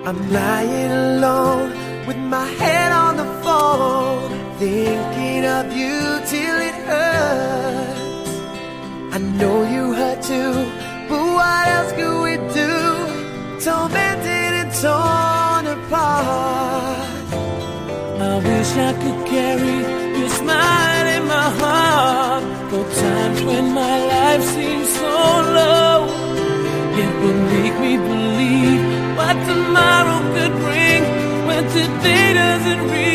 I'm lying alone with my head on the phone, thinking of you till it hurts. I know you hurt too, but what else could we do? Tormented and torn apart. I wish I could carry your smile in my heart. For times when my life seems so low, it would make me believe what tomorrow could bring, when today doesn't really